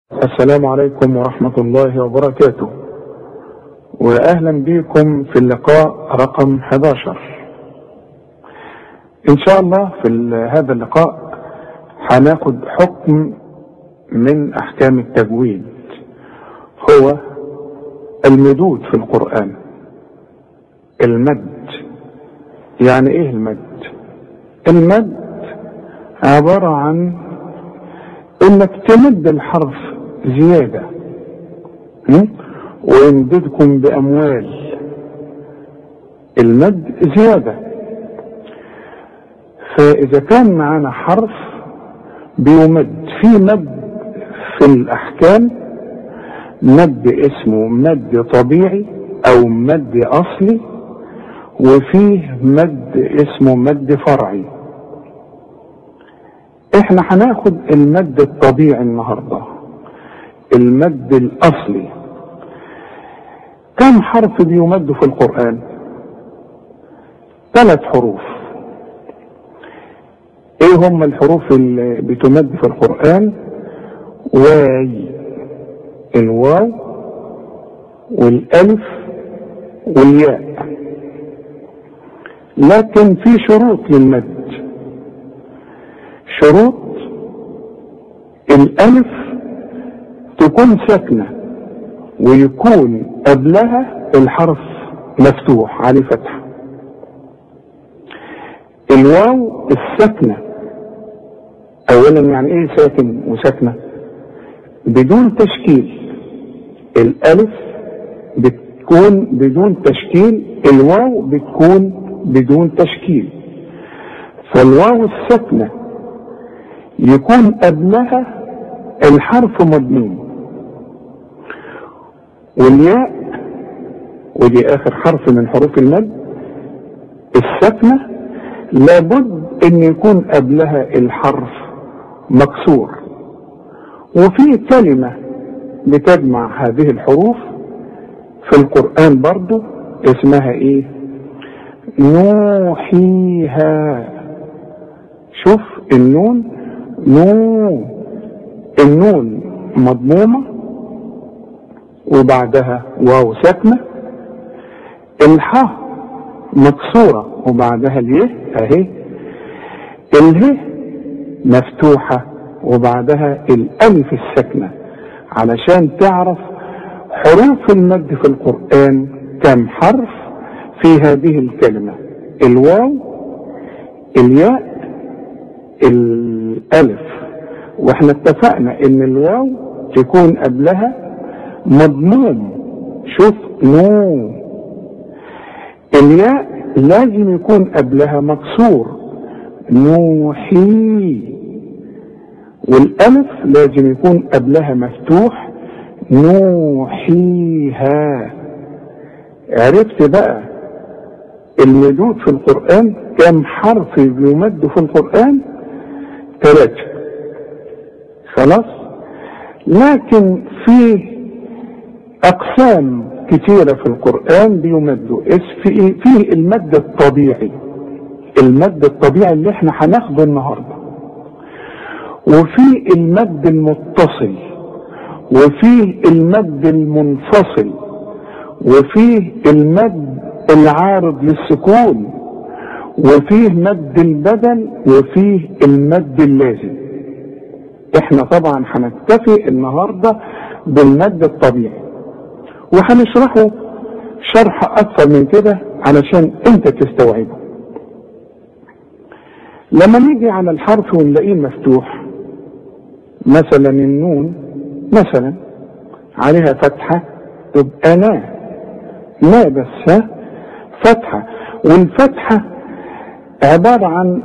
السلام عليكم ورحمة الله وبركاته، وأهلا بكم في اللقاء رقم 11. إن شاء الله في هذا اللقاء هناخد حكم من أحكام التجويد، هو المدود في القرآن. المد، يعني إيه المد؟ المد عبارة عن إنك تمد الحرف زيادة ويمددكم بأموال. المد زيادة. فإذا كان معنا حرف بيمد، في مد في الأحكام مد اسمه مد طبيعي أو مد أصلي، وفيه مد اسمه مد فرعي. احنا هناخد المد الطبيعي النهارده، المد الاصلي. كم حرف بيمد في القرآن؟ 3 حروف. ايه هم الحروف اللي بتمد في القرآن؟ واي، الواو والالف والياء. لكن في شروط للمد. شروط: الالف تكون ساكنة ويكون قبلها الحرف مفتوح عليه فتحة. الواو الساكنة، اولا يعني ايه ساكن وساكنة؟ بدون تشكيل. الالف بتكون بدون تشكيل، الواو بتكون بدون تشكيل. فالواو الساكنة يكون قبلها الحرف مضموم. والياء، ودي اخر حرف من حروف المد الساكنة، لابد ان يكون قبلها الحرف مكسور. وفي كلمة بتجمع هذه الحروف في القرآن برضو اسمها ايه؟ نوحيها. شوف النون، النون مضمومة وبعدها واو ساكنة. الحاء مكسورة وبعدها اليه اهي. اله مفتوحة وبعدها الالف الساكنة. علشان تعرف حروف المد في القرآن كم حرف في هذه الكلمة: الواو، الياء، الالف. واحنا اتفقنا ان الواو تكون قبلها مضموم. شوف نو. الياء لازم يكون قبلها مكسور، نوحي. والالف لازم يكون قبلها مفتوح، نوحيها. عرفت بقى المدود في القرآن كم حرف بيمد في القرآن؟ 3. خلاص. لكن في اقسام كتيرة في القرآن بيمدوا. فيه المد الطبيعي، المد الطبيعي اللي احنا هناخده النهاردة، وفي المد المتصل، وفيه المد المنفصل، وفيه المد العارض للسكون، وفيه مد البدل، وفيه المد اللازم. احنا طبعا هنكتفي النهاردة بالمد الطبيعي، وهنشرحه شرح اكثر من كده علشان انت تستوعبه. لما نيجي على الحرف ونلاقيه مفتوح، مثلا النون مثلا عليها فتحة، تبقى نا بس فتحة. والفتحة عبارة عن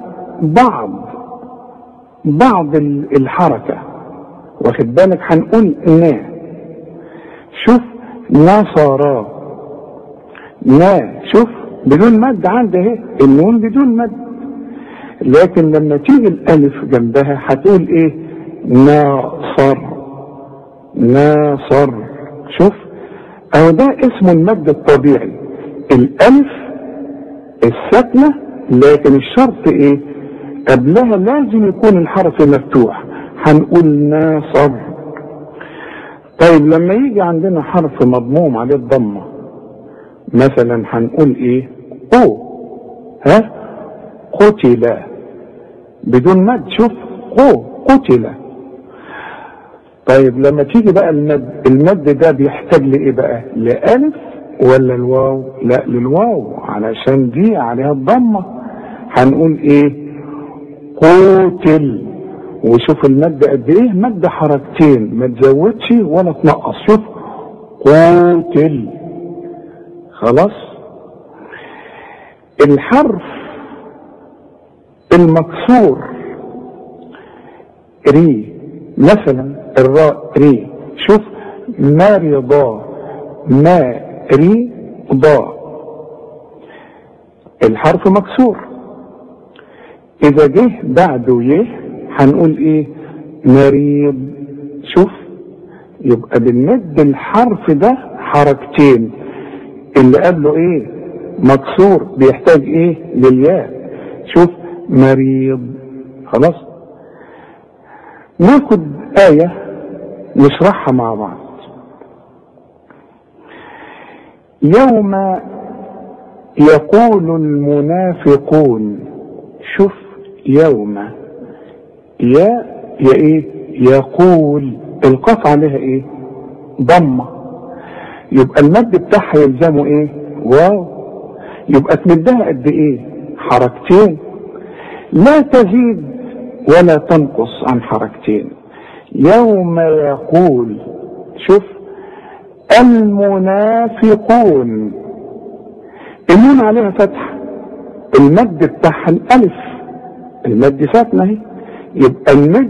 بعض الحركة، واخد بالك؟ هنقول نا. شوف نصارى، شوف بدون مد عندها اهي، النون بدون مد. لكن لما تيجي الالف جنبها هتقول ايه؟ ناصر. شوف اهو ده اسمه المد الطبيعي، الالف الساكنة. لكن الشرط ايه؟ قبلها لازم يكون الحرف مفتوح. هنقول ناصر. طيب لما يجي عندنا حرف مضموم عليه الضمه مثلا هنقول ايه؟ او. ها؟ قتل بدون مد. شوف، او قتل. طيب لما تيجي بقى المد ده بيحتاج لايه بقى؟ لألف ولا الواو؟ لا، للواو، علشان دي عليها الضمه. هنقول ايه؟ قتل. وشوف المد قد ايه؟ مد حركتين، ما تزودش ولا تنقص. شوف، قتل. خلاص. الحرف المكسور ري مثلا، الراء ري. شوف، مرضى، مريضى، الحرف مكسور. اذا جه بعده يه هنقول ايه؟ مريض. شوف، يبقى بنمد الحرف ده حركتين، اللي قبله ايه؟ مكسور، بيحتاج ايه؟ للياء. شوف، مريض. خلاص. ناخد آية نشرحها مع بعض. يوم يقول المنافقون. شوف، يوم يا ايه؟ يقول، القاف عليها ايه؟ ضمه. يبقى المد بتاعها يلزمه ايه؟ واو. يبقى تمدها قد ايه؟ حركتين، لا تزيد ولا تنقص عن حركتين. يوم يقول. شوف، المنافقون، النون عليها فتحه، المد بتاعها الالف، المد ساكنه اهي. يبقى المد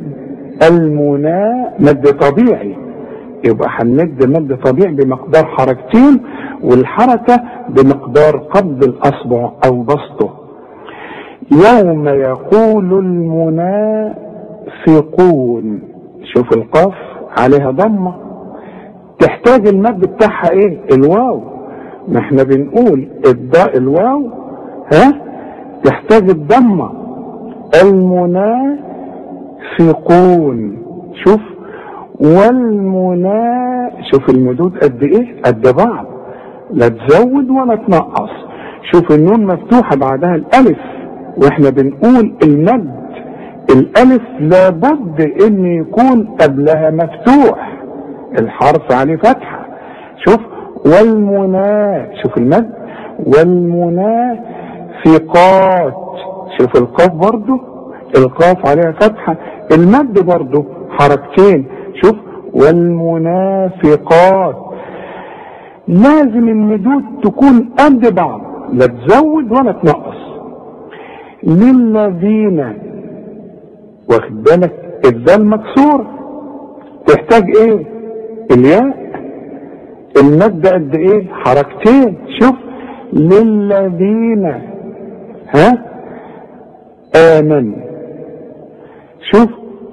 مد طبيعي، يبقى هنمد مد طبيعي بمقدار حركتين، والحركه بمقدار قبض الاصبع او بسطه. يوم يقول المنافقون. شوف، القاف عليها ضمه، تحتاج المد بتاعها ايه؟ الواو. ما احنا بنقول الواو ها تحتاج الضمه. المنافقون. شوف، شوف المدود قد ايه؟ قد بعض، لا تزود ولا تنقص. شوف، النون مفتوحه بعدها الالف، واحنا بنقول المد الالف لابد ان يكون قبلها مفتوح، الحرف عليه فتحه. شوف، شوف المد، والمنافقات. شوف القاف برضو، القاف عليها فتحه، المد برضو حركتين. شوف، والمنافقات. لازم المدود تكون قد بعض، لا تزود ولا تنقص. للذين، واخد بالك؟ الدال مكسور، تحتاج ايه؟ الياء، المد قد ايه؟ حركتين. شوف، للذين ها آمنوا. شوف،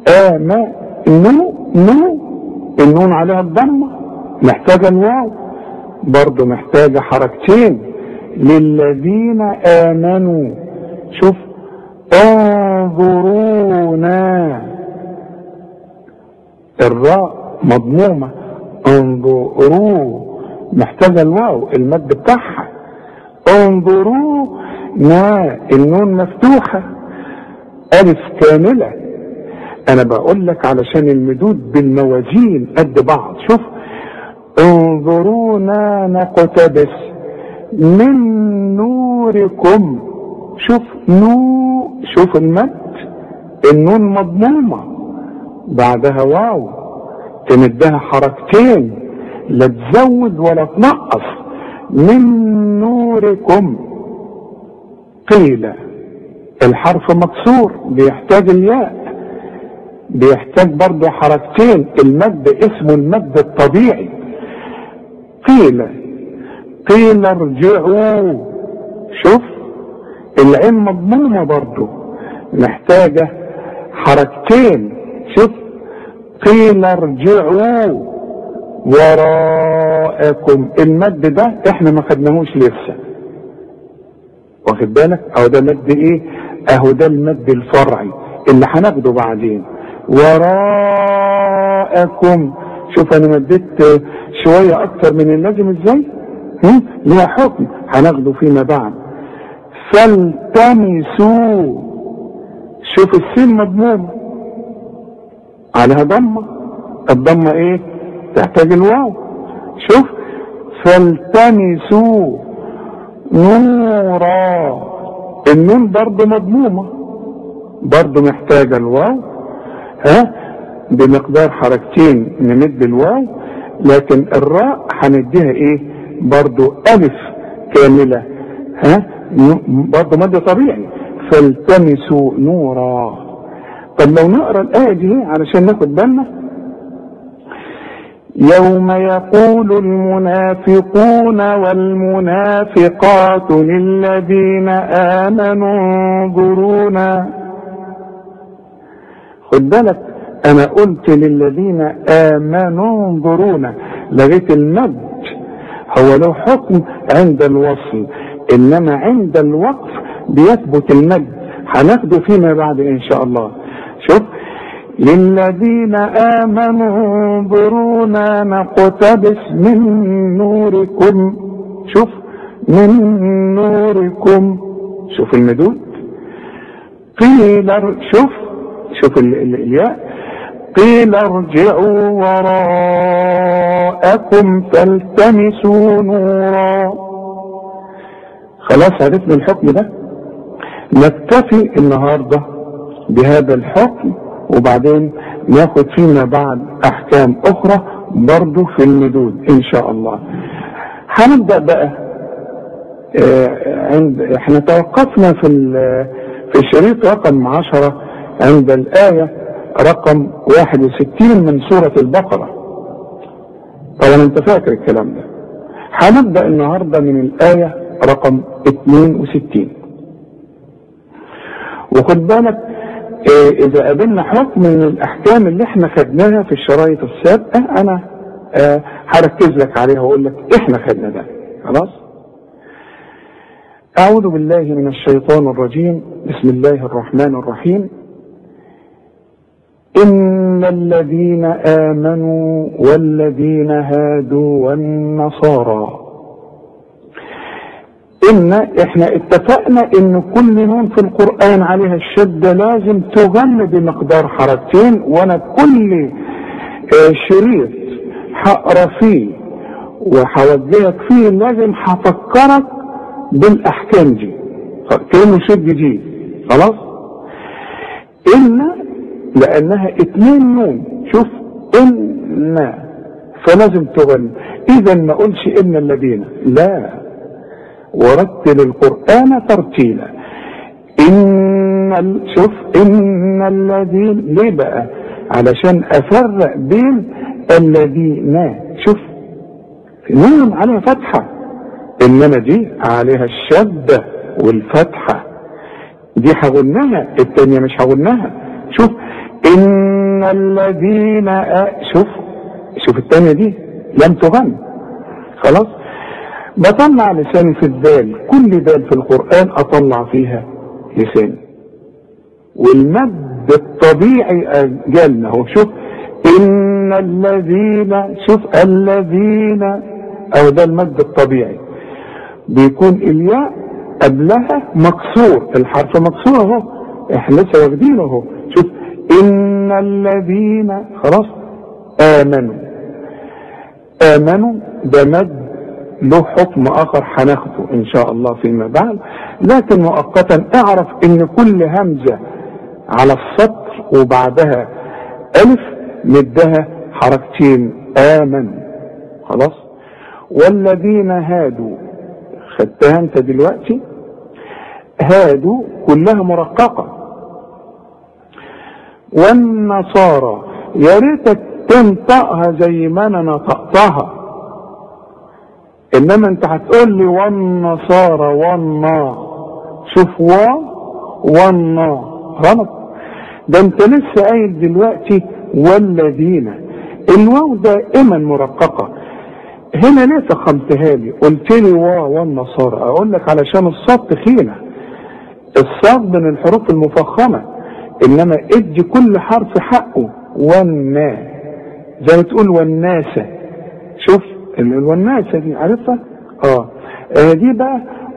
النون عليها الضمه، محتاجه الواو، برضه محتاجه حركتين. للذين آمنوا. شوف، انظرونا، الراء مضمومه، انظروا، محتاجه الواو، المد بتاعها. انظرونا، النون مفتوحه، الف كامله. انا بقول لك علشان المدود بالموازين قد بعض. شوف، انظرونا نقتبس من نوركم. شوف، شوف المد، النون مضمومه بعدها واو، تمدها حركتين، لا تزود ولا تنقص. من نوركم. قيل، الحرف مكسور، بيحتاج الياء، بيحتاج برضه حركتين، المد اسمه المد الطبيعي. قيل ارجعوا. شوف، العين مضمومه برضه، محتاجه حركتين. شوف، قيل ارجعوا وراءكم، المد ده احنا ما خدناهوش لسه، واخد بالك؟ اهو ده مد ايه؟ اهو ده المد الفرعي اللي هناخده بعدين. وراءكم. شوف انا مديت شوية اكتر من اللازم ازاي. ليها حكم هناخده فيما بعد. فالتمسوا، شوف السين مضمومة عليها ضمة، الضمة ايه؟ تحتاج الواو. شوف فالتمسوا نورا، النون برضه مضمومة، برضه محتاجة الواو، بمقدار حركتين نمد الواو، لكن الراء هنديها ايه؟ برضه الف كاملة، برضه مد طبيعي. فالتمسوا نورا. طب لو نقرا الآية دي علشان ناخد بالنا. يوم يقول المنافقون والمنافقات للذين آمنوا انظرونا. خد بالك انا قلت للذين آمنوا انظرونا، لغيت المد. هو له حكم عند الوصل، انما عند الوقف بيثبت المد، هناخده فيما بعد ان شاء الله. شوف للذين آمنوا انظرونا نقتبس من نوركم. شوف من نوركم، شوف المدود. قيل شوف الياء. قيل ارجعوا وراءكم فالتمسوا نورا. خلاص عرفنا الحكم ده. نكتفي النهارده بهذا الحكم، وبعدين ناخد فيما بعد احكام اخرى برضو في المدود ان شاء الله. هنبدأ بقى احنا توقفنا في الشريط رقم 10 عند الآية رقم 61 من سورة البقرة. طبعا انت فاكر الكلام ده. هنبدأ النهاردة من الآية رقم 62. وخد بالك اذا قابلنا حكم من الاحكام اللي احنا خدناها في الشرايط السابقة، انا هركز لك عليها واقول لك احنا خدنا ده. خلاص. اعوذ بالله من الشيطان الرجيم. بسم الله الرحمن الرحيم. إن الذين آمنوا والذين هادوا والنصارى. احنا اتفقنا ان كل نون في القرآن عليها الشدة لازم تغن بمقدار حركتين، وانا كل شريط هقرا فيه وهوجهك فيه لازم هفكرك بالاحكام دي كلمة شد دي. خلاص. لانها 2 نون. شوف ان فلازم تغن. اذا ما اقولش ان الذين، لا، ورتل القرآن ترتيلا. شوف ان الذين، ليه بقى؟ علشان افرق بين الذين. شوف نون عليها فتحة، انما دي عليها الشدة والفتحة، دي هغنها، التانية مش هغنها. شوف ان الذين شوف التانية دي لم تغن. خلاص. بطلع لساني في الذال، كل ذال في القرآن اطلع فيها لساني، والمد الطبيعي جالنا اهو. شوف ان الذين، شوف الذين، او ده المد الطبيعي، بيكون الياء قبلها مكسور، الحرف مكسور اهو، احنا لسه واخدينه اهو. شوف ان الذين، خلاص. امنوا ده مد له حكم اخر هناخده ان شاء الله فيما بعد، لكن مؤقتا اعرف ان كل همزة على السطر وبعدها الف مدها حركتين. امن. خلاص. والذين هادوا، خدتها انت دلوقتي. هادوا كلها مرققة. والنصارى، يا ريتك تنطقها زي ما انا نطقتها، انما انت هتقول لي والنصارى شوف والنا غلط. ده انت لسه قايل دلوقتي والذين، الواو دائما مرققة. هنا ليه فخمتها لي؟ قلت لي والنصارى، اقول لك علشان الصاد تخينة، الصاد من الحروف المفخمة، انما ادي كل حرف حقه. والنا زي ما تقول والناسة. شوف الوناسة دي عارفها؟ دي بقى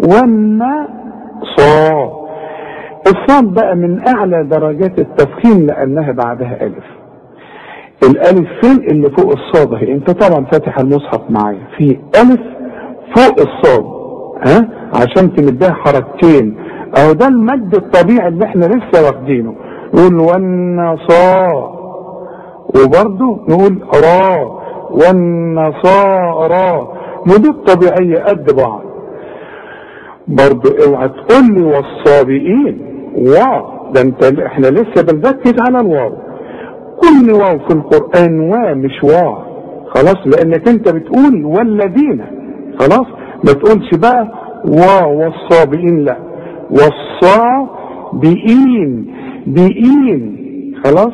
والنصا. الصاد بقى من اعلى درجات التفخيم لانها بعدها الف. الالف فين؟ اللي فوق الصاد اهي. انت طبعا فاتح المصحف معايا، في الف فوق الصاد عشان تمدها حركتين. اهو ده المد الطبيعي اللي احنا لسه واخدينه. نقول والنصا، وبرضه نقول را والنصارى. مدود طبيعية قد بعض. برضه اوعى تقول لي والصابئين واو، ده احنا لسه بنركز على الواو. كل واو في القرآن واو مش واو، خلاص، لانك انت بتقول والذين، خلاص. ما تقولش بقى واو والصابئين، لا، والصابئين بئين، خلاص.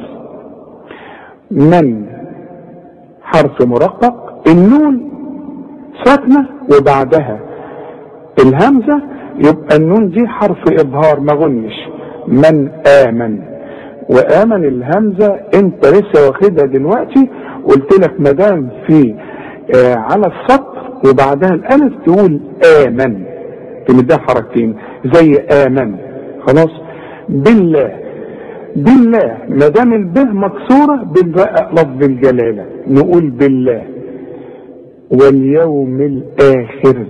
من حرف مرقق، النون ساكنة وبعدها الهمزة، يبقى النون دي حرف إظهار ما غنش. من آمن، وآمن الهمزة انت لسه واخدها دلوقتي. قلت لك مدام في على السطر وبعدها الألف تقول آمن، تمدها حركتين زي آمن، خلاص. بالله، بالله مدام البه مكسورة بالباء لفظ الجلالة نقول بالله. واليوم الآخر،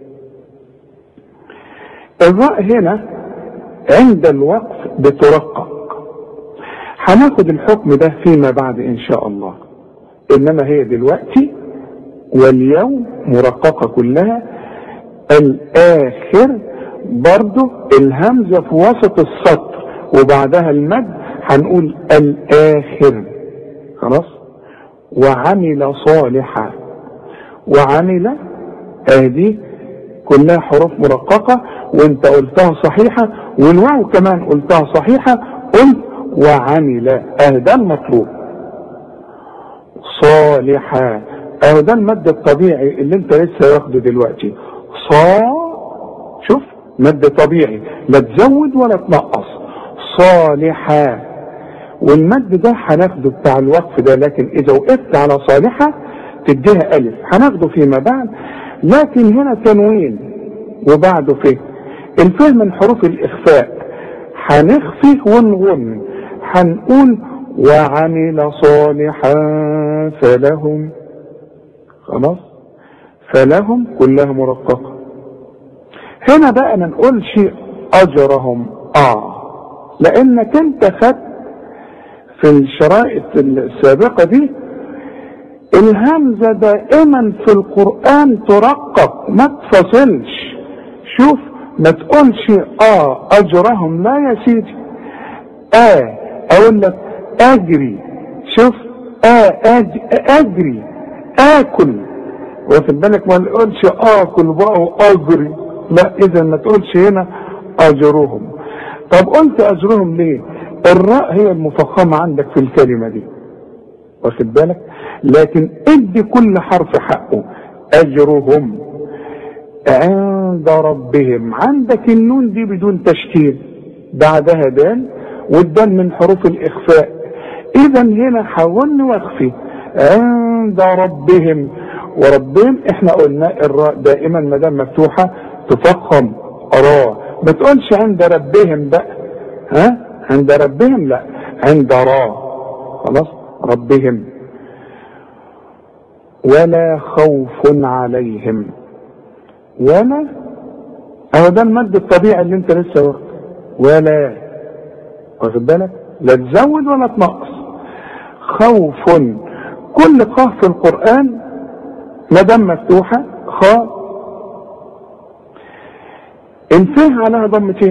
الراء هنا عند الوقف بترقق. هناخد الحكم ده فيما بعد ان شاء الله، انما هي دلوقتي واليوم مرققة كلها. الآخر برضو الهمزة في وسط السطر وبعدها المد، هنقول الآخر، خلاص. وعمل صالحا، وعمل دي كلها حروف مرققة، وانت قلتها صحيحة، والواو كمان قلتها صحيحة. قلت وعمل، ده المطلوب. صالحا، ده المد الطبيعي اللي انت لسه واخده دلوقتي. شوف مد طبيعي، لا تزود ولا تنقص. صالحا، والمد ده هناخده بتاع الوقف ده، لكن اذا وقفت على صالحة تديها الف، هناخده فيما بعد. لكن هنا تنوين وبعده فيه. الفه من حروف الاخفاء، هنخفي ونغن، هنقول وعمل صالحا فلهم، خلاص. فلهم كلها مرققة. هنا بقى ما نقولش اجرهم لانك انت خدت في الشرائط السابقة دي الهمزة دائما في القرآن ترقق ما تفصلش. شوف ما تقولش اجرهم، لا يا سيدي. اقول لك اجري، شوف اجري اكل، واخد بالك؟ ما نقولش اكل بقى واجري، لا. اذا ما تقولش هنا اجرهم. طب قلت اجرهم ليه؟ الراء هي المفخمة عندك في الكلمة دي، واخد بالك؟ لكن ادي كل حرف حقه. اجرهم عند ربهم، عندك النون دي بدون تشكيل بعدها دال، والدال من حروف الاخفاء. اذا هنا حاولنا واخفي عند ربهم. وربهم احنا قلنا الراء دائما ما دام مفتوحه تفخم راء، ما تقولش عند ربهم بقى، عند ربهم، لا، عند راء، خلاص. ربهم. ولا خوف عليهم، ولا ده المد الطبيعي اللي انت لسه واخده. ولا، واخد بالك؟ لا تزود ولا تنقص. خوف، كل قاف في القرآن ما دام مفتوحة خاء، الفه عليها ضمتين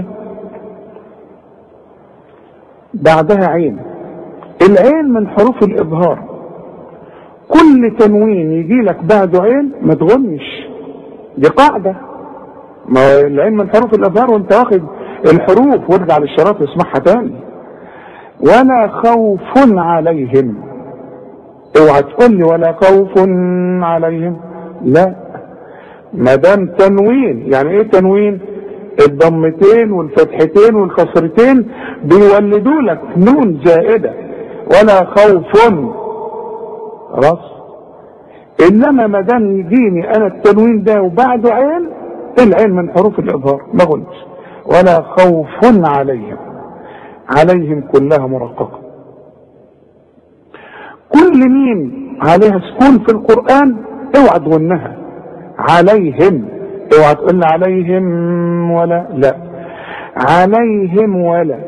بعدها عين. العين من حروف الإظهار، كل تنوين يجي لك بعده عين ما تغنش، دي قاعدة. ما العين من حروف الإظهار وانت واخد الحروف، وارجع للشراط واسمعها تاني. ولا خوف عليهم، اوعى تقول لي ولا خوف عليهم، لا. ما دام تنوين، يعني ايه تنوين؟ الضمتين والفتحتين والكسرتين بيولدوا لك نون زائده. ولا خوف، خلاص. انما ما دام يجيني انا التنوين ده وبعده عين، العين من حروف الاظهار ما قلتش. ولا خوف عليهم كلها مرققه. كل ميم عليها سكون في القران اوعى تغنها. عليهم، اوعى تقول عليهم ولا، لا، عليهم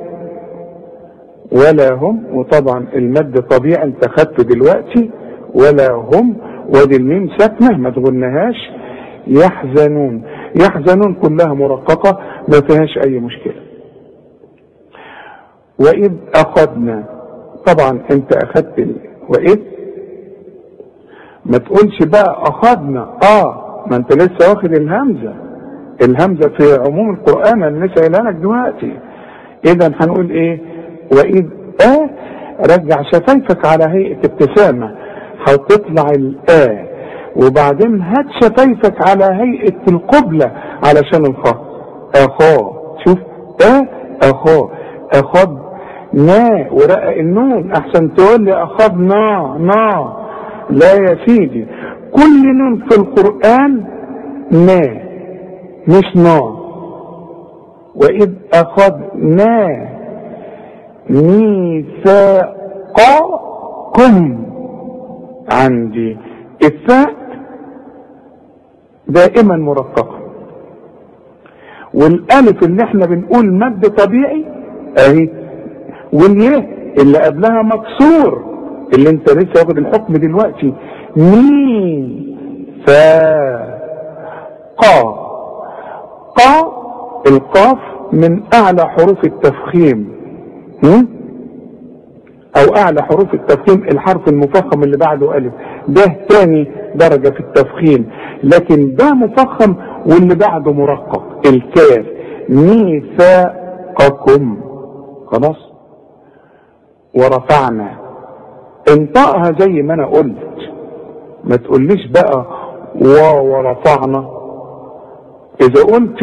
ولا هم. وطبعا المد طبيعي انت خدته دلوقتي، ولا هم، ودي الميم ساكنه ما تغنهاش. يحزنون كلها مرققه ما فيهاش اي مشكله. واذ اخذنا، طبعا انت اخذت واذ، ما تقولش بقى اخذنا ما انت لسه واخد الهمزه في عموم القران انا لسه قايلها لك دلوقتي. اذا هنقول ايه؟ واذ رجع شفايفك على هيئه ابتسامه، هتطلع وبعدين هات شفايفك على هيئه القبله علشان الخاء. شوف اخذنا ورقق النون احسن تقول لي اخذنا لا يا سيدي، كل نون في القرآن مش نا. وإذ أخذنا ميثاقكم، عندي الثاء دائما مرققة، والألف اللي احنا بنقول مد طبيعي اهي، والياء اللي قبلها مكسور اللي انت لسه واخد الحكم دلوقتي. القاف من اعلى حروف التفخيم، او اعلى حروف التفخيم الحرف المفخم اللي بعده الف، ده تاني درجة في التفخيم، لكن ده مفخم واللي بعده مرقق. الكاف ميثاقكم، خلاص. ورفعنا، انطقها زي ما انا قلت، ما تقوليش بقى ورفعنا. اذا قلت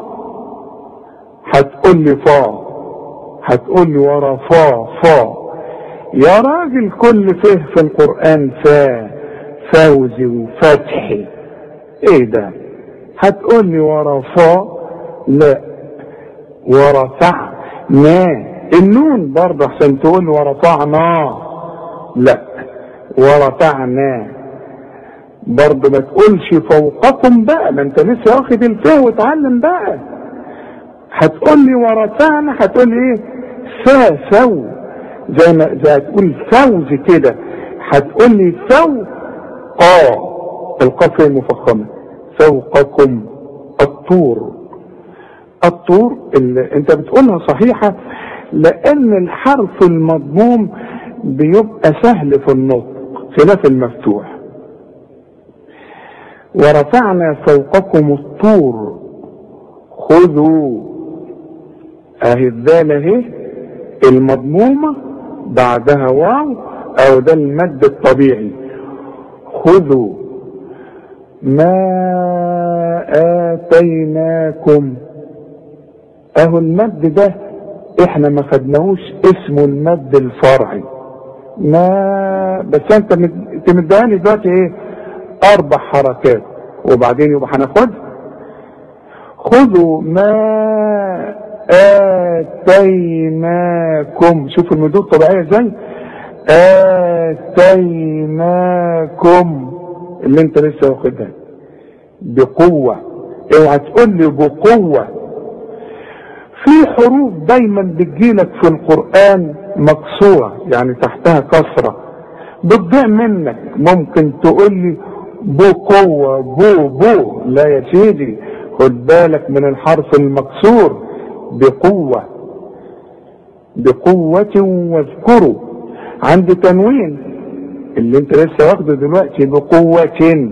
هتقول لي هتقول لي ورفا يا راجل، كل فيه في القرآن فوزي وفتحي، ايه ده؟ هتقول لي ورفا، لا، ورفعنا النون برضه عشان تقول ورفعنا، لا، ورفعنا برضه. ما تقولش فوقكم بقى، ما انت لسه واخد الفاء وتعلم بقى. هتقول لي ورفعنا، هتقول لي ايه؟ فو، زي هتقول فوز كده، هتقول لي القاف المفخمه، فوقكم. الطور اللي انت بتقولها صحيحه، لان الحرف المضموم بيبقى سهل في النطق خلاف المفتوح. ورفعنا فوقكم الطور خذوا، اهي الذال اهي المضمومه بعدها واو، او ده المد الطبيعي. خذوا ما آتيناكم، اهو المد ده احنا ما خدناهوش، اسمه المد الفرعي. بس انت مديهاني دلوقتي ايه؟ 4 حركات، وبعدين يبقى هناخدها. خذوا ما آتيناكم، شوف المدود طبيعية ازاي. آتيناكم اللي انت لسه واخدها بقوة، اوعى تقول لي بقوة. في حروف دايما بتجيلك في القرآن مكسورة، يعني تحتها كسرة، بتضيع منك. ممكن تقول لي بقوة بو، لا يا سيدي، خد بالك من الحرف المكسور. بقوة واذكروا، عندي تنوين اللي انت لسه واخده دلوقتي بقوة،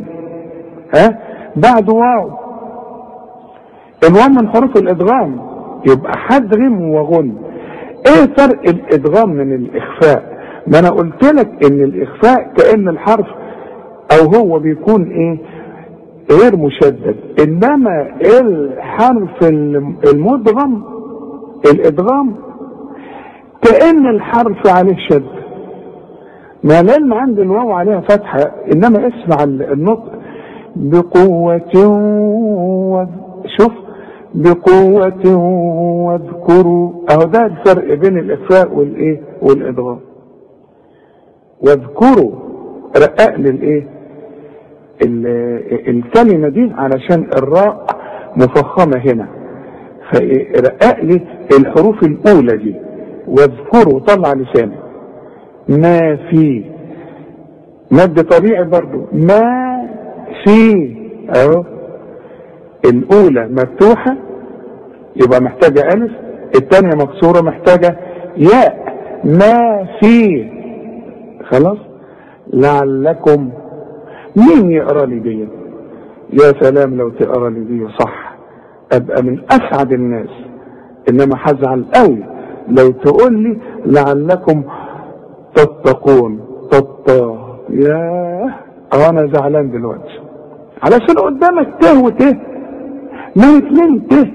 بعد واو. الواو من حروف الادغام، يبقى هدغم وغن. ايه فرق الادغام من الاخفاء؟ ما انا قلت لك ان الاخفاء كأن الحرف او هو بيكون ايه؟ غير مشدد، انما الحرف المدغم الادغام كأن الحرف عليه شد، ما لان عند الواو عليها فتحة، انما اسمع النطق بقوة شوف بقوة واذكروا، اهو ده الفرق بين الاخفاء والايه والادغام. واذكروا رقق للايه الكلمة دي علشان الراء مفخمة هنا، فرقق لي الحروف الاولى دي. واذكروا طلع لسانك. ما في مد طبيعي برضو، ما في اهو الاولى مفتوحة يبقى محتاجة الف، الثانية مكسورة محتاجة ياء. ما في خلاص. لعلكم، مين يقرا لي دي؟ يا سلام لو تقرا لي دي صح ابقى من اسعد الناس، انما هزعل قوي لو تقول لي لعلكم تتقون. ياه انا زعلان دلوقتي علشان قدامك ته وته، ما اتنين ته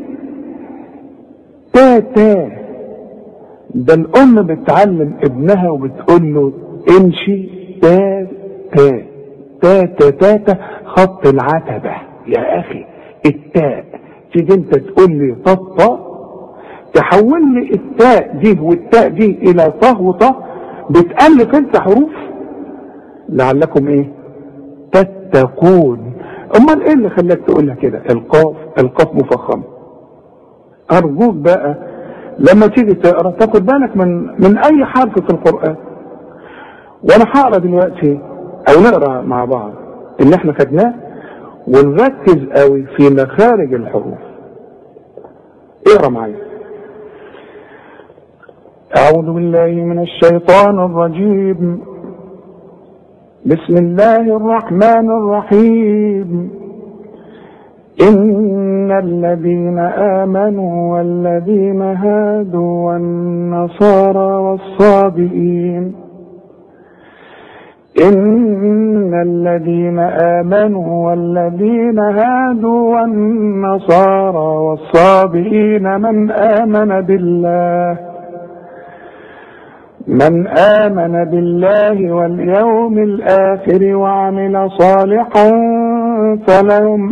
تا. ده الام بتعلم ابنها وبتقول له امشي تا تا تا تا تا تا خط العتبة. يا اخي التاء تيجي انت تقول لي طا، تحول لي التاء دي والتاء دي الى طه وطه، بتألف انت حروف. لعلكم ايه تتقون. امال ايه اللي خلاك تقولها كده؟ القاف مفخمه. ارجوك بقى لما تيجي تقرا تاخد بالك من اي حرف في القران. وانا هقرا دلوقتي او نقرا مع بعض اللي احنا خدناه ونركز قوي في مخارج الحروف. اقرا معايا. اعوذ بالله من الشيطان الرجيم. بسم الله الرحمن الرحيم. إن الذين آمنوا والذين هادوا والنصارى والصابئين إن الذين آمنوا والذين هادوا والنصارى والصابئين من آمن بالله واليوم الآخر وعمل صالحا فلهم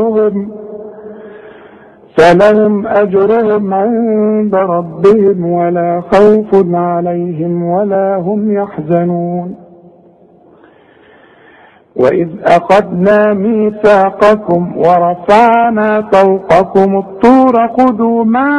أجرهم عند ربهم ولا خوف عليهم ولا هم يحزنون. وإذ أخذنا ميثاقكم ورفعنا فوقكم الطور خذوا ما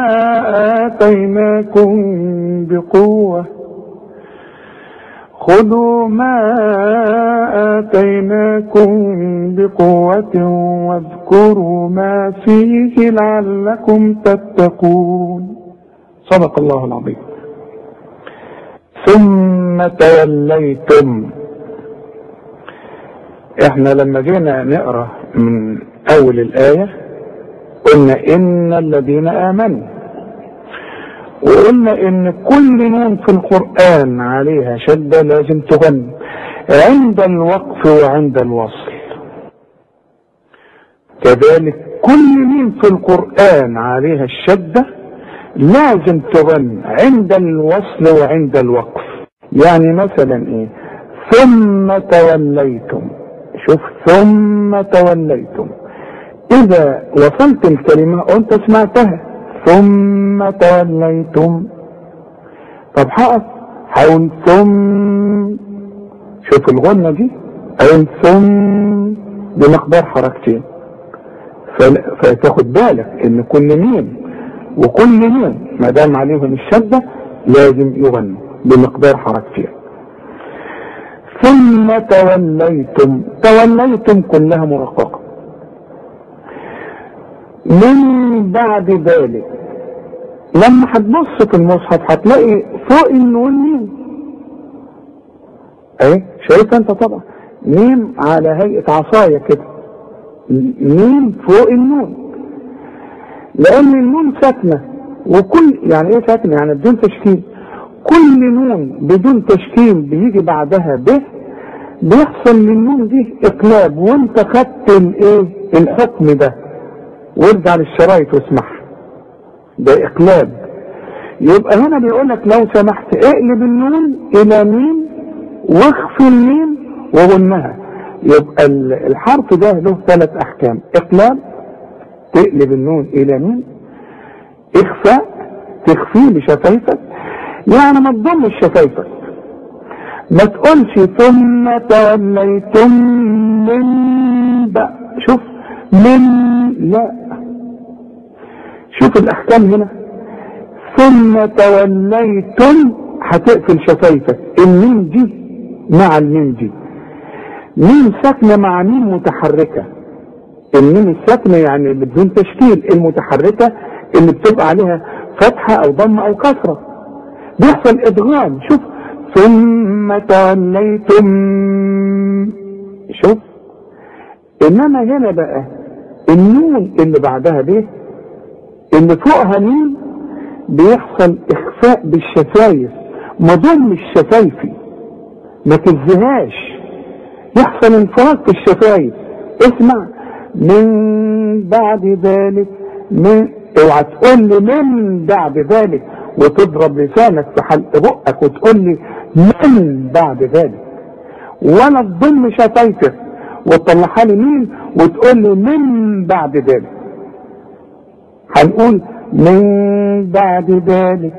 آتيناكم بقوة واذكروا ما فيه لعلكم تتقون. صدق الله العظيم. ثم توليتم. احنا لما جينا نقرأ من اول الآية قلنا ان الذين آمنوا، وقلنا ان كل نون في القرآن عليها شدة لازم تغن عند الوقف وعند الوصل. كذلك كل نون في القرآن عليها الشدة لازم تغن عند الوصل وعند الوقف. يعني مثلا ايه؟ ثم توليتم. شوف ثم توليتم، اذا وصلت الكلمة وانت سمعتها ثم توليتم، طب هقول ثم. شوف الغنة دي اقول ثم بمقدار حركتين، فتاخد بالك ان كل ميم وكل ميم ما دام عليهم الشدة لازم يغنوا بمقدار حركتين. ثم توليتم كلها مرققة. من بعد ذلك لما هتبص في المصحف هتلاقي فوق النون ميم اهي، شايف انت طبعا ميم على هيئة عصاية كده، ميم فوق النون، لان النون ساكنة. وكل يعني ايه ساكنة؟ يعني بدون تشكيل. كل نون بدون تشكيل بيجي بعدها ب بيحصل للنون دي اقلاب، وانت خدت الايه الحكم ده وارجع للشرايط واسمعها، ده اقلاب. يبقى هنا بيقول لك لو سمحت اقلب النون الى ميم واخفي الميم وغنها. يبقى الحرف ده له 3 احكام: اقلاب، تقلب النون الى ميم، اخفاء، تخفيه بشفايفك، يعني ما تضمش شفايفك، ما تقولش ثم توليتم من بقى. شوف من، لا، شوف الاحكام هنا. ثم توليتم هتقفل شفايفك، الميم دي مع الميم دي، ميم ساكنه مع ميم متحركه. الميم الساكنه يعني اللي بدون تشكيل، المتحركه اللي بتبقى عليها فتحه او ضمه او كسره بيحصل ادغام. شوف ثم توليتم، شوف. انما هنا بقى النون اللي بعدها دي اللي فوقها ميم بيحصل اخفاء بالشفايف، ما ضمش شفايفي، ما تزهاش، يحصل انفراج في الشفايف. اسمع: من بعد ذلك، من، اوعى تقول لي من بعد ذلك وتضرب لسانك في حلق بقك وتقول لي من بعد ذلك، ولا تضم شفايفك وتطلعها لي مين وتقول لي من بعد ذلك. هنقول من بعد ذلك،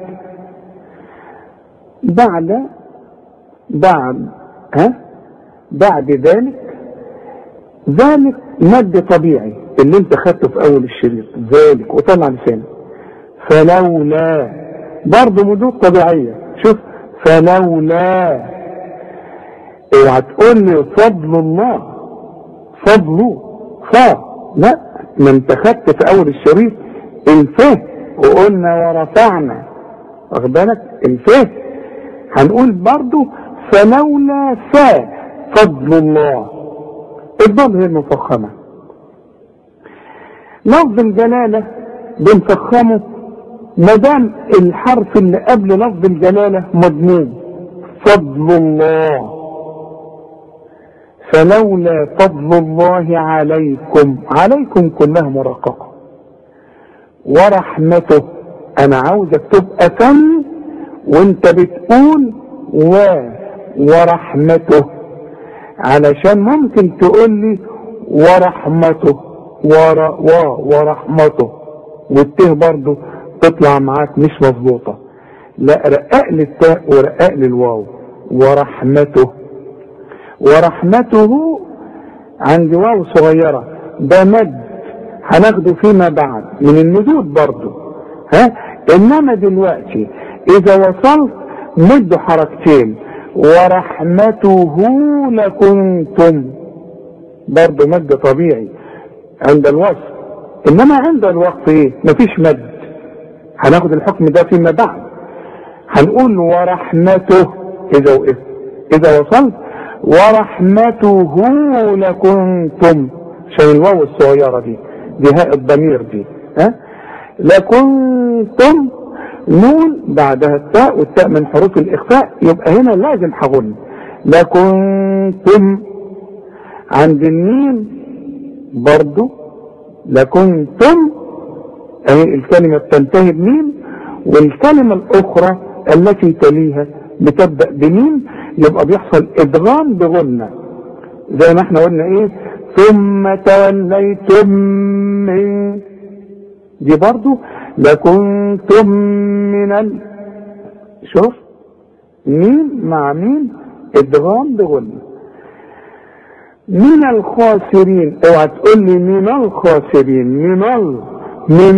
بعد ذلك. ذلك مد طبيعي اللي انت خدته في اول الشريط، ذلك، وطلع لسانك. فلولا برضه مدود طبيعيه. شوف فلولا، اوعى تقول لي فضل الله، فضله لا، ما انت خدت في اول الشريط الفه وقلنا ورفعنا، واخد بالك؟ الفه. هنقول برضه فلولا فضل الله، الضاد هي المفخمه. لفظ الجلاله بنفخمه ما دام الحرف اللي قبل لفظ الجلاله مضموم. فضل الله، فلولا فضل الله عليكم، عليكم كلها مرققه. ورحمته، انا عاوزك تبقى فن وانت بتقول ورحمته، علشان ممكن تقول لي ورحمته ورحمته والته برضو تطلع معاك مش مظبوطه. لا، رقق لي التاء ورقق لي الواو. ورحمته عندي واو صغيره، ده مد هناخده فيما بعد من المدود برضو. انما دلوقتي اذا وصلت مد حركتين، ورحمته لكنتم، برضو مد طبيعي عند الوصف. انما عند الوقف ايه؟ مفيش مد. هناخد الحكم ده فيما بعد. هنقول ورحمته اذا وقفت، اذا وصلت ورحمته لكنتم، عشان الواو الصغيره دي هاء الضمير دي. لكنتم، نون بعدها التاء، والتاء من حروف الاخفاء، يبقى هنا لازم هغن. لكنتم. عند الميم برضو لكنتم، اهي الكلمه بتنتهي بميم، والكلمه الاخرى التي تليها بتبدا بميم، يبقى بيحصل ادغام بغنه زي ما احنا قلنا ايه؟ ثم توليتم من، دي برضو لكنتم من شوف ميم مع ميم ادغام بغنه. من الخاسرين، اوعى تقول لي من الخاسرين، من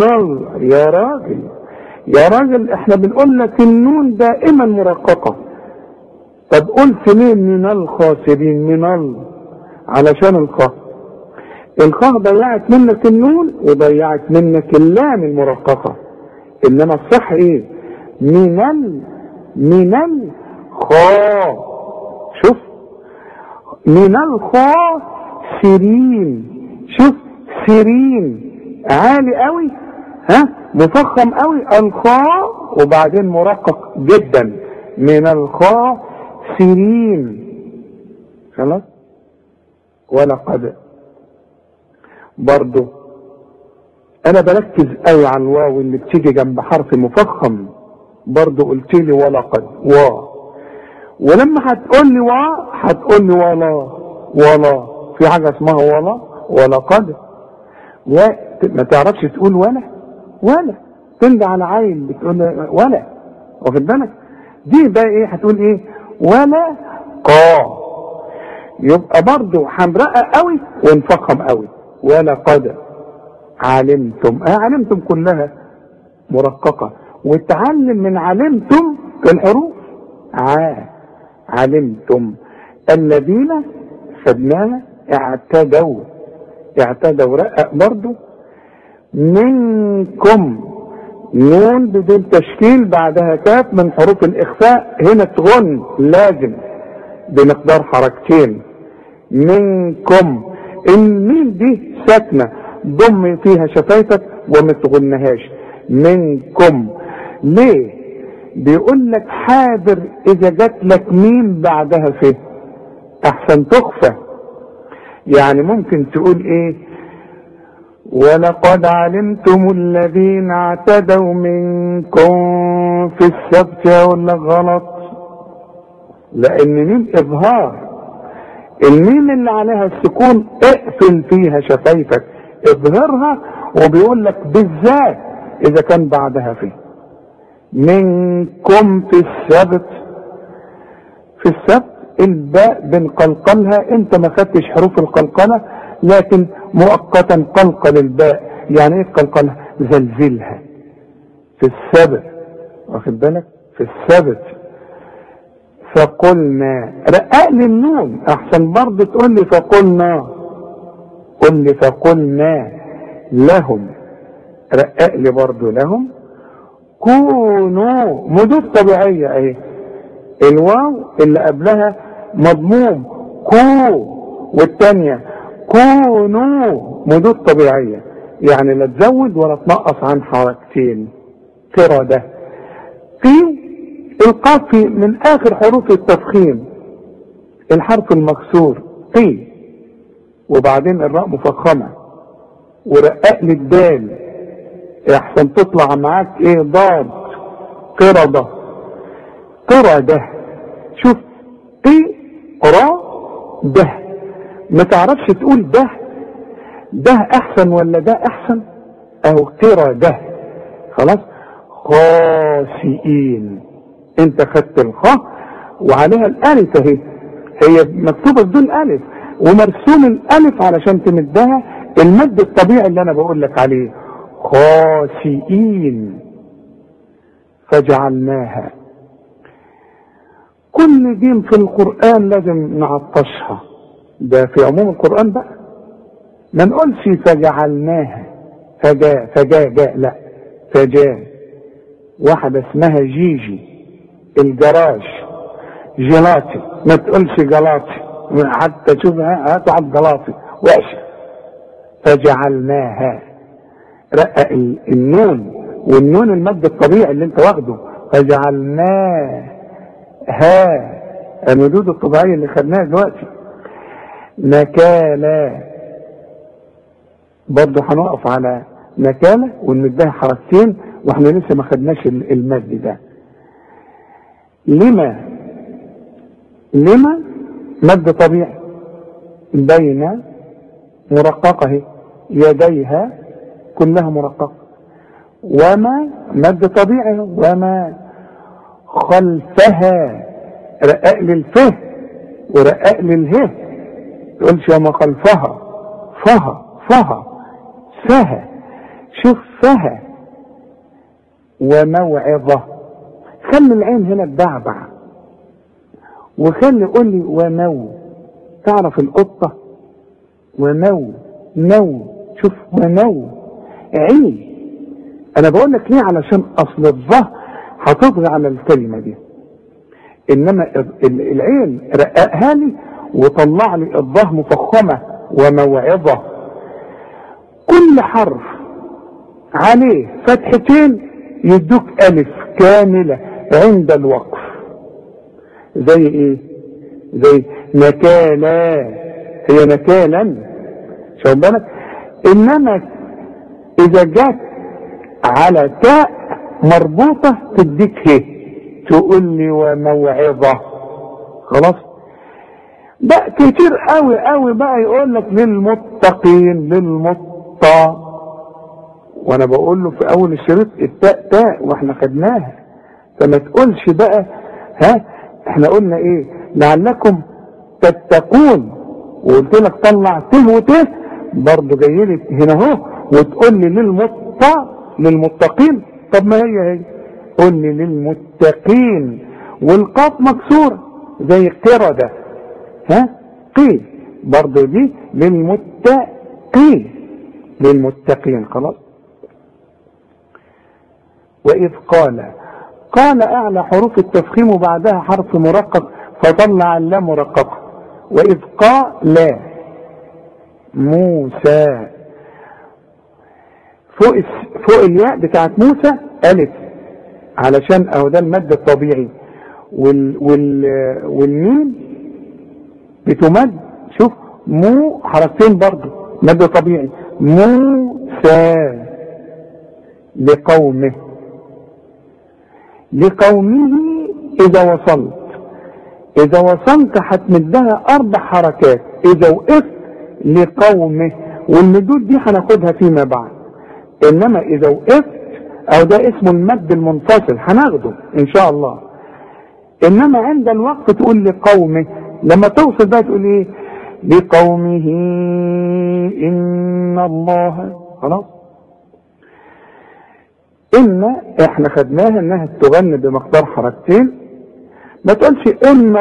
يا راجل احنا بنقول لك النون دائما مرققه. طب قلت ليه من الخاسرين؟ علشان الخاء ضيعت منك النون وضيعت منك اللام المرققه. انما الصح ايه؟ من الخاء. شوف من الخاء سرين. شوف سرين عالي قوي، مفخم قوي الخاء، وبعدين مرقق جدا. من الخاء سرين. خلاص. ولقد برضو انا بركز قوي على الواو اللي بتيجي جنب حرف مفخم. برضو قلت لي ولقد ولما هتقول لي هتقول لي ولا في حاجة اسمها ولا قد. ما تعرفش تقول ولا تندى على عين بتقول ولا، واخد بالك؟ دي بقى ايه؟ هتقول ايه؟ ولا قا. يبقى برضو هنرقق قوي ونفخم قوي. ولا قد علمتم، علمتم كلها مرققة، وتعلم من علمتم الحروف. علمتم الذين خدناها اعتدوا رقق برضو. منكم نون بدون تشكيل بعدها كاف من حروف الإخفاء، هنا تغن لازم بمقدار حركتين. منكم الميم دي ساكنة، ضم فيها شفايفك وما تغنهاش. منكم ليه؟ بيقول لك حاضر إذا جات لك ميم بعدها فيه أحسن تخفى. يعني ممكن تقول إيه؟ ولقد علمتم الذين اعتدوا منكم في السبت. أقول لك غلط، لأن ميم إظهار، الميم اللي عليها السكون اقفل فيها شفايفك، اظهرها. وبيقول لك بالذات إذا كان بعدها فيه. منكم في السبت، في السبت الباء بنقلقلها، انت ما خدتش حروف القلقلة لكن مؤقتا قلقل الباء. يعني ايه قلقلها؟ زلزلها في السبت، واخد بالك؟ في السبت. فقلنا رقق لي النون احسن برضه تقول لي فقلنا، قل لي فقلنا لهم، رقق لي برضه لهم. كونوا مدود طبيعية اهي، الواو اللي قبلها مضموم والتانية كونوا مدود طبيعية، يعني لا تزود ولا تنقص عن حركتين. قردة. القاف من اخر حروف التفخيم، الحرف المكسور وبعدين الراء مفخمة. ورقق لي الدال احسن تطلع معاك ايه؟ ضاد. قردة. شوف ده ما تعرفش تقول ده احسن ولا ده احسن، او قردة. خلاص. خاسئين، انت خدت الخاء وعليها الالف اهي، هي مكتوبه بدون الف ومرسوم الالف علشان تمدها المد الطبيعي اللي انا بقول لك عليه. خاسئين. فجعلناها. كل جيم في القرآن لازم نعطشها، ده في عموم القرآن بقى. ما نقولش فجعلناها فجاء لا، فجاء. واحدة اسمها جيجي الجراج جلاطي، ما تقولش جلاطي حتى تشوفها هاتوا على الجلاطي وحشة. فجعلناها رقق النون، والنون المد الطبيعي اللي انت واخده. فجعلناها المدود الطبيعية اللي خدناها دلوقتي. نكالا برضه هنقف على نكالا ونمدها حركتين واحنا لسه ما خدناش المد ده. لما مد طبيعي بين مرققة اهي، يديها كلها مرققة. وما مد طبيعي، وما خلفها رقق لي الفه ورقق لي اله، تقولش وما خلفها فها. شوف فها. وموعظة، خلي العين هنا تبعبع، وخلي قول لي ومو. تعرف القطة ومو شوف ومو عين. انا بقول لك ليه؟ علشان اصل الظه هتطغى على الكلمة دي، انما العين رققها لي وطلع لي الظه مفخمة. وموعظة كل حرف عليه فتحتين يدوك الف كاملة عند الوقف. زي ايه؟ زي نكالا، هي نكالا، شوف بالك. انما اذا جت على تاء مربوطة تديك هي، تقول لي وموعظة خلاص. بقى كتير قوي قوي بقى يقول لك للمتقين وانا بقول له في اول الشريط التاء تاء واحنا خدناها، فما تقولش بقى احنا قلنا ايه لعلكم تتقون، وقلت لك طلع ته وته برضه جاي لي هنا اهو وتقول لي للمتقين. طب ما هي قول لي للمتقين والقاف مكسوره زي قردة قي، برضه دي للمتقين خلاص. وإذ قال أعلى حروف التفخيم وبعدها حرف مرقق فطلع اللام مرققة. وإذ قال موسى، فوق الياء بتاعت موسى ألف علشان أهو ده المد الطبيعي، والميم بتمد، شوف مو حركتين برضه مد طبيعي، موسى لقومه إذا وصلت هتمدها 4 حركات. إذا وقفت لقومه، والمدود دي هناخدها فيما بعد، إنما إذا وقفت أو ده اسمه المد المنفصل هناخده إن شاء الله. إنما عند الوقف تقول لقومه، لما توصل بقى تقول إيه لقومه إن الله. خلاص. إن احنا خدناها انها تغني بمقدار حركتين، ما تقولش ان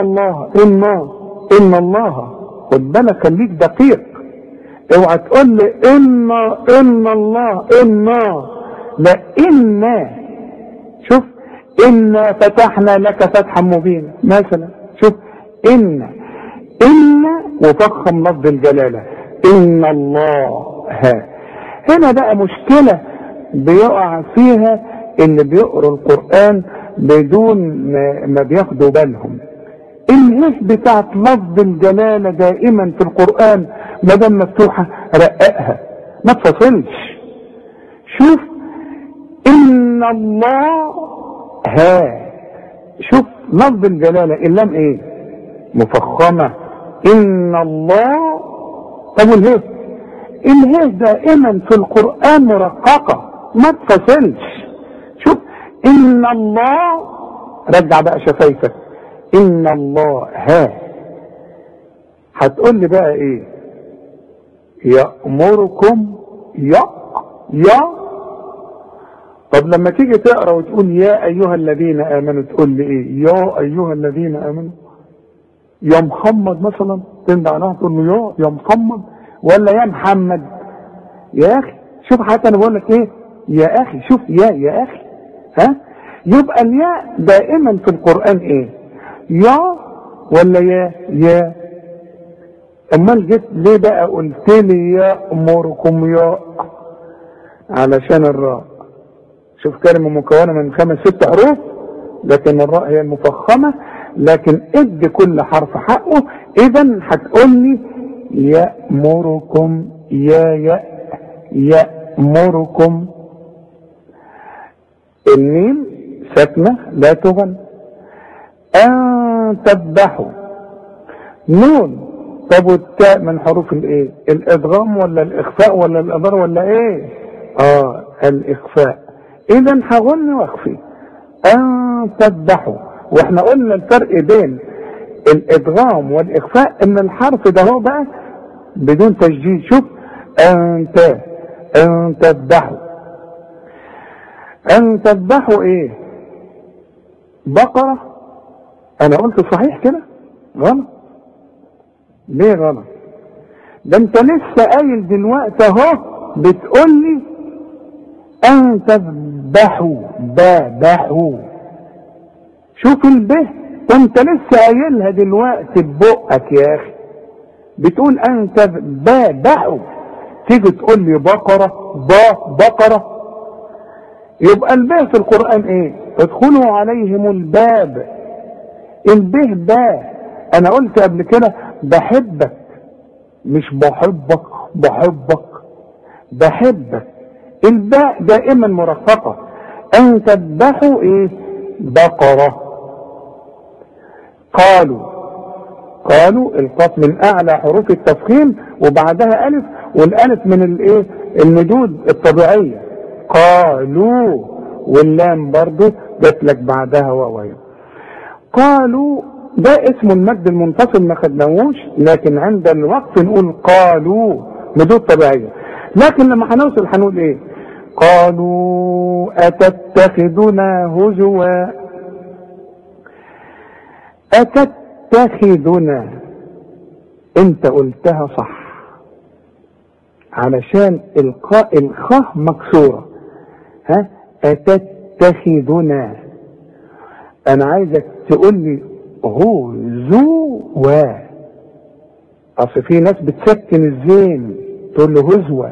الله، خد بالك خليك دقيق، اوعى تقول لي ان الله لا شوف إنا فتحنا لك فتحا مبينا مثلا، شوف إن وفخم لفظ الجلالة إن الله. هنا بقى مشكلة بيقع فيها اللي بيقروا القرآن بدون ما بياخدوا بالهم. الهاء بتاعت لفظ الجلالة دائما في القرآن ما دام مفتوحة رققها ما تفصلش. شوف إن الله شوف لفظ الجلالة اللام ايه مفخمة إن الله. طب الهاء دائما في القرآن مرققة ما تفصلش. شوف إن الله، رجع بقى شفايفك إن الله هتقول لي بقى ايه يأمركم يا. طب لما تيجي تقرأ وتقول يا أيها الذين آمنوا تقول لي ايه يا أيها الذين آمنوا يا محمد مثلا، تندع عليها تقول له يا محمد ولا يا محمد. يا أخي شوف حتى أنا بقول لك ايه يا أخي، شوف يا أخي يبقى الياء دائما في القرآن ايه يا ولا يا. امال جيت ليه بقى قلت لي يأمركم يا؟ علشان الراء، شوف كلمة مكونة من 5-6 حروف لكن الراء هي المفخمة، لكن ادي كل حرف حقه. اذا هتقول لي يأمركم يأمركم. الميم ساكنة لا تغن. أن تذبحوا نون. طب والتاء من حروف الايه الادغام ولا الاخفاء ولا الاظهار ولا ايه الاخفاء. اذا هغن واخفي ان تذبحوا. واحنا قلنا الفرق بين الادغام والاخفاء ان الحرف ده هو بقى بدون تشديد. شوف ان تذبحوا. ان تذبحوا ايه بقرة. انا قلت صحيح كده غلط. ليه غلط؟ ده انت لسه قايل دلوقتي اهو بتقول لي ان تذبحوا ذبحوا. شوف البه وانت لسه قايلها دلوقتي ببقك يا اخي، بتقول ان تذبحوا، تيجي تقول لي بقرة بقرة. يبقى البه في القرآن ايه ادخلوا عليهم الباب. البه با. انا قلت قبل كده بحبك مش بحبك. الباء دائما مرققة. ان تذبحوا ايه بقرة. قالوا قالوا القاف من اعلى حروف التفخيم وبعدها الف، والالف من الايه المدود الطبيعيه. قالوا، واللام برضو جات لك بعدها واو. قالوا ده اسم المد المنفصل ما خدناهوش، لكن عند الوقف نقول قالوا مدود طبيعيه. لكن لما هنوصل هنقول ايه؟ قالوا اتتخذنا هزوا. اتتخذنا انت قلتها صح علشان الخاء مكسوره. ها اتتخذنا، انا عايزك تقول لي هزوا. اصل في ناس بتسكن الزين تقول له هزوا.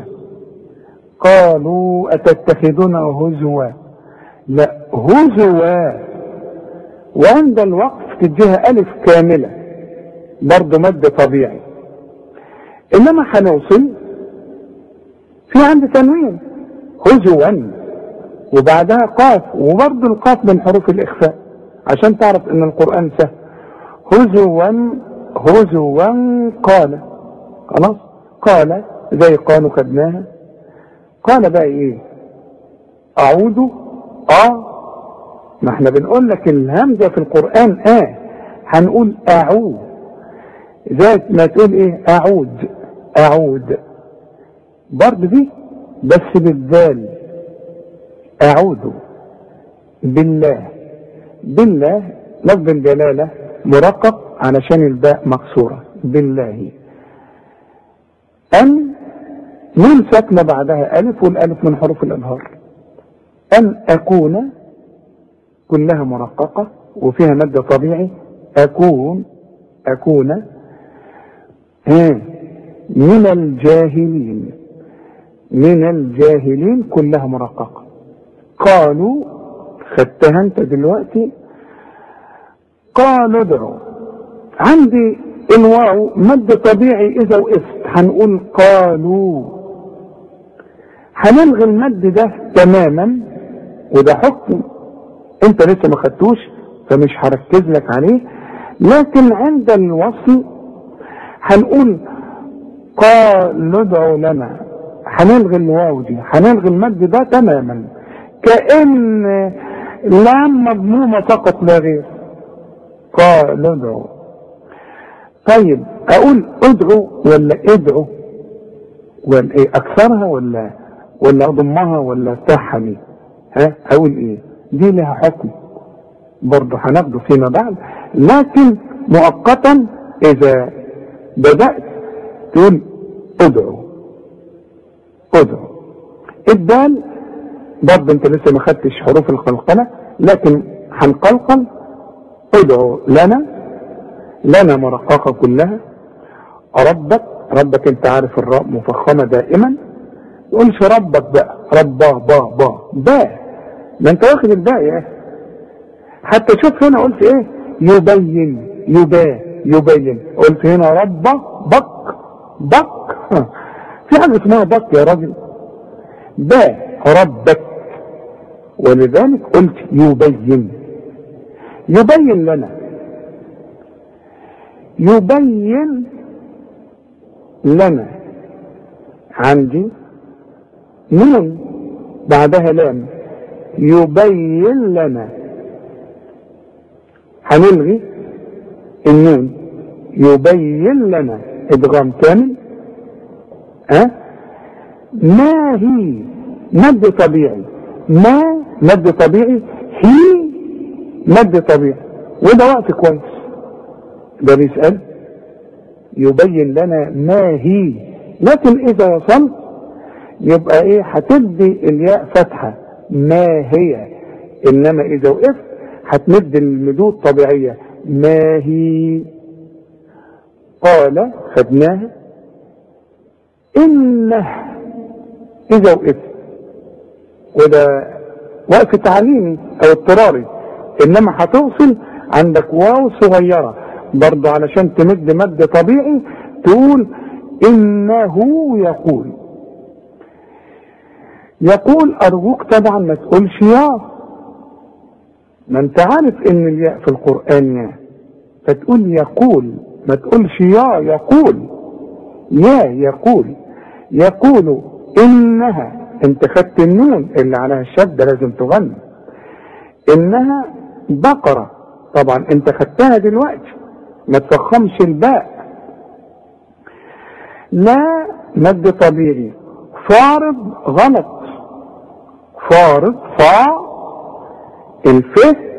قالوا اتتخذنا هزوا، لا هزوا. وعند الوقف تديها الف كامله برضه مد طبيعي. انما هنوصل في عند تنوين هزوا وبعدها قاف، وبرضه القاف من حروف الاخفاء عشان تعرف ان القرآن سهل. هزوا هزوا قال، خلاص قال زي قالوا خدناها. قال بقى ايه؟ اعوذ ما احنا بنقول لك الهمزة في القرآن هنقول اعوذ، زي ما تقول ايه اعود. اعود برضه دي بس بالذال. اعوذ بالله. بالله لفظ الجلالة مرقق علشان الباء مكسورة. بالله. أن نون ساكنة بعدها ألف، والألف من حروف الإظهار. أن أكون كلها مرققة وفيها مد طبيعي. أكون من الجاهلين. من الجاهلين كلها مرققة. قالوا خدتها انت دلوقتي. قالوا ادعوا، عندي الواو مد طبيعي اذا وقفت هنقول قالوا. هنلغي المد ده تماما، وده حكم انت لسه ما خدتوش فمش هركز لك عليه. لكن عند الوصل هنقول قالوا ادعوا لنا، هنلغي الواو دي، هنلغي المد ده تماما كأن لام مضمومة فقط لا غير. قالوا ادعوا. طيب اقول ادعوا ولا ادعوا ولا ايه؟ اكثرها ولا اضمها ولا افتحها دي؟ اقول ايه؟ دي لها حكم برضه هناخده فيما بعد، لكن مؤقتا اذا بدأت تقول ادعوا. ادعوا. الدال برضه انت لسه ما خدتش حروف القلقلة، لكن هنقلقل. ادعوا لنا مرققة كلها. ربك انت عارف الراء مفخمة دائما، تقولش ربك بقى رباه باء، ما انت واخد الباء يا اخي. حتى شوف هنا قلت ايه؟ يبين. قلت هنا بك في حاجة اسمها بك يا راجل؟ باء ربك، ولذلك قلت يبين لنا. يبين لنا عندي نون بعدها لام. يبين لنا هنلغي النون. يبين لنا ادغام كامل. ما هي مد طبيعي. ما مد طبيعي، هي مد طبيعي، وده وقت كويس. ده بيسأل يبين لنا ما هي، لكن اذا وصلت يبقى ايه؟ هتدي الياء فتحة ما هي، انما اذا وقفت هتمد المدود طبيعية ما هي. قال خدناها. انه اذا وقفت، وده وقف تعليمي او اضطراري، انما هتوصل عندك واو صغيرة برضه علشان تمد مد طبيعي، تقول انه يقول ارجوك طبعا ما تقولش يا، ما انت عارف ان الياء في القرآن يا، فتقول يقول ما تقولش يا يقول، يا يقول، يقول إنها، انت خدت النون اللي عليها الشدة لازم تغني، إنها بقرة، طبعا انت خدتها دلوقتي ما تفخمش الباء. لا مد طبيعي، فارض غلط، فارض فا، الف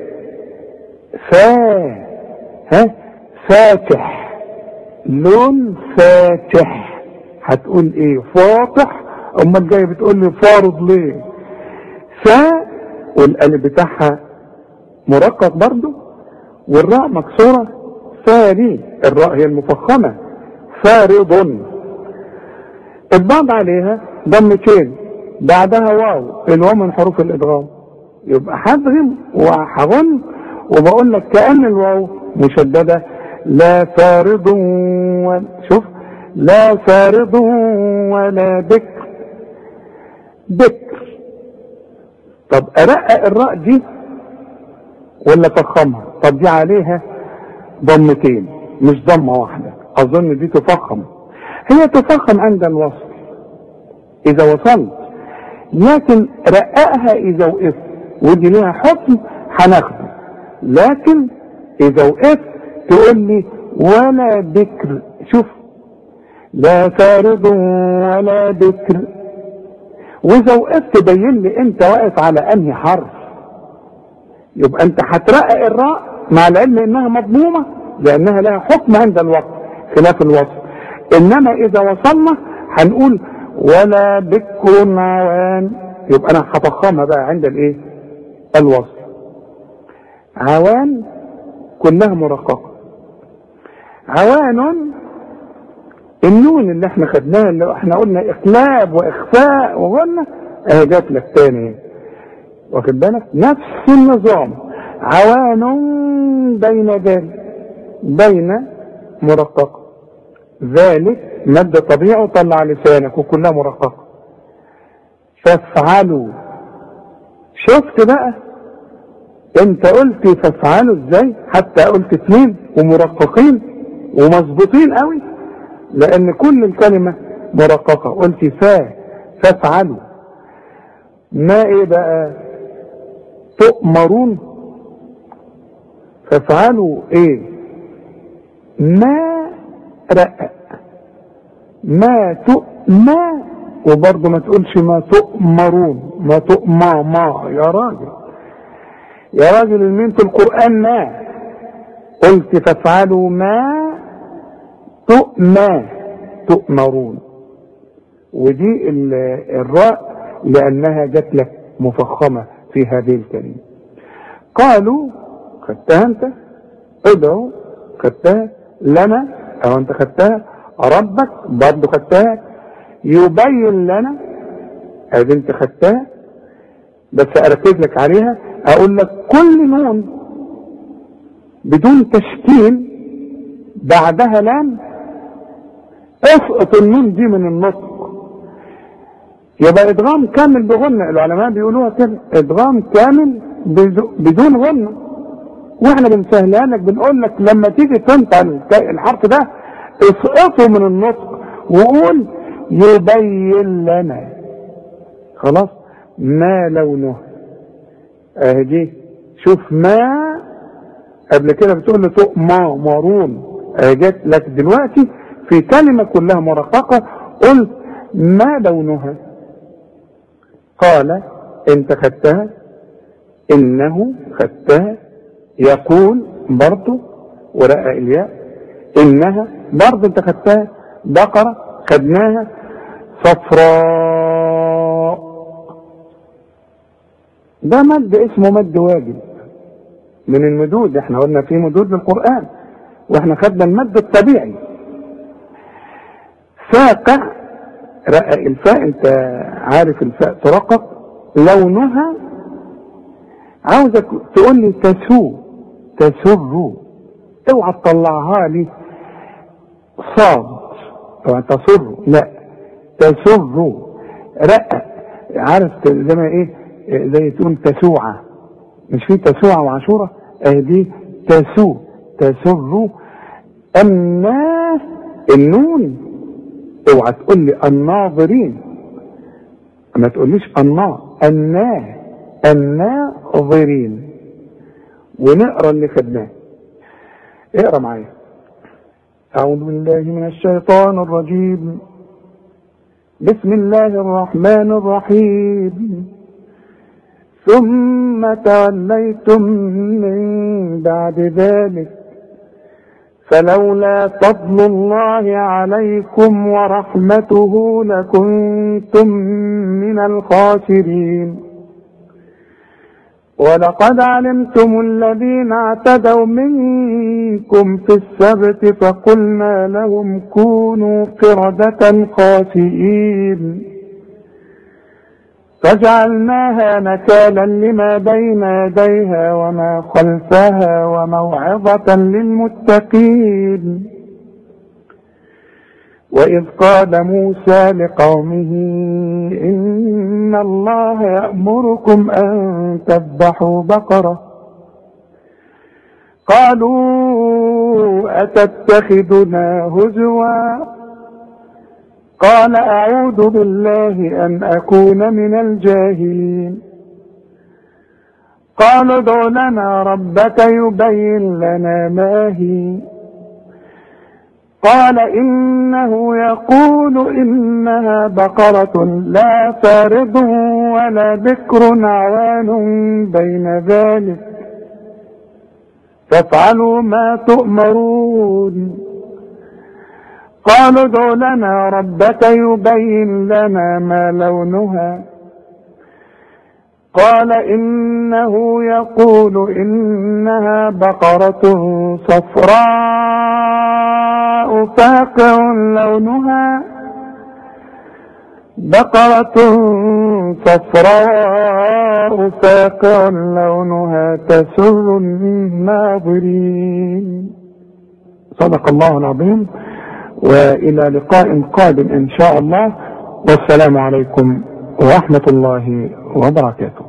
فا، ها فاتح، لون فاتح، هتقول ايه فاتح؟ امال جاي بتقول لي فارض ليه؟ فا والالف بتاعها مرقق برضو، والراء مكسوره، فاري، الراء هي المفخمه، فارض. البعض عليها ضمتين بعدها واو، الواو من حروف الادغام، يبقى هدغم وهغن وبقول لك كأن الواو مشددة، لا فارض شوف، لا فارض ولا بكر، بكر. طب ارقق الراء دي ولا فخمها؟ طب دي عليها ضمتين مش ضمة واحدة، اظن دي تفخم، هي تفخم عند الوصل اذا وصلت، لكن رققها اذا وقفت، ودي ليها حكم هناخده، لكن اذا وقفت تقول لي ولا بكر، شوف لا فارض ولا بكر، واذا وقفت تبين لي انت واقف على انهي حرف، يبقى انت هترقق الراء مع العلم انها مضمومه لانها لها حكم عند الوقت خلاف الوصل، انما اذا وصلنا هنقول ولا بكر عوان، يبقى انا هفخمها بقى عند الايه؟ الوصل. عوان كلها مرققه، عوان النون اللي احنا خدناها اللي احنا قلنا اقلاب واخفاء وقلنا اهي جات لك تاني، واخد بالك؟ نفس النظام، عوان بين ذلك، بين مرققه، ذلك مد طبيعي طلع لسانك وكلها مرققه. فافعلوا، شفت بقى انت قلت فافعلوا ازاي؟ حتى قلت اتنين ومرققين ومظبوطين قوي، لان كل الكلمه مرققه، قلت فافعلوا. ما ايه بقى؟ تؤمرون، فافعلوا ايه؟ ما رقق، ما تؤمى، وبرضه ما تقولش ما تؤمرون، ما تؤمى، ما يا راجل، يا راجل المين في القرآن ما، قلت فافعلوا ما تؤمى، تؤمرون، ودي الراء لأنها جت لك مفخمة في هذه الكلمة. قالوا، خدتها انت، ادعوا، خدتها لنا او انت خدتها، ربك برضه خدتها، يبين لنا ادي انت خدتها، بس اركز لك عليها، اقول لك كل نون بدون تشكيل بعدها لام اسقط النون دي من النطق، يبقى ادغام كامل بغنة، العلماء بيقولوها كده، ادغام كامل بدون غنة، واحنا بنسهلها لك، بنقول لك لما تيجي تنطق الحرف ده اسقطه من النطق وقول يبين لنا، خلاص. ما لونه، اهدي شوف ما قبل كده بتقول له تؤمرون، جت لك دلوقتي في كلمة كلها مرققة قلت ما لونها. قال انت خدتها، انه خدتها، يقول برضه ورقق الياء، انها برضه انت خدتها، بقرة خدناها، صفراء ده مد اسمه مد واجب من المدود، احنا قلنا في مدود للقرآن واحنا خدنا المد الطبيعي. فاقع، رقق الفاء، انت عارف الفاء ترقق، لونها عاوزك تقول لي تسر، اوعى تطلعها لي صاد، اوعى تصر، لا تسر، رقق، عارف زي ما ايه، زي تقول تسوعة، مش في تسوعة وعاشورة، دي تسر، النون اوعى تقول لي الناظرين، ما تقوليش الناظرين. ونقرا اللي خدناه. اقرا معايا. أعوذ بالله من الشيطان الرجيم. بسم الله الرحمن الرحيم. ثم توليتم من بعد ذلك فلولا فضل الله عليكم ورحمته لكنتم من الخاسرين. ولقد علمتم الذين اعتدوا منكم في السبت فقلنا لهم كونوا قردة خاسئين فجعلناها نكالا لما بين يديها وما خلفها وموعظة للمتقين. وإذ قال موسى لقومه إن الله يأمركم أن تذبحوا بقرة قالوا أتتخذنا هزوا قال أعوذ بالله أن أكون من الجاهلين. قالوا ادع لنا ربك يبين لنا ما هي قال إنه يقول إنها بقرة لا فارض ولا بكر عوان بين ذلك فافعلوا ما تؤمرون. قالوا ادع لنا ربك يبين لنا ما لونها قال إنه يقول إنها بقرة صفراء فاقع لونها تسر الناظرين. صدق الله العظيم. وإلى لقاء قادم إن شاء الله، والسلام عليكم ورحمة الله وبركاته.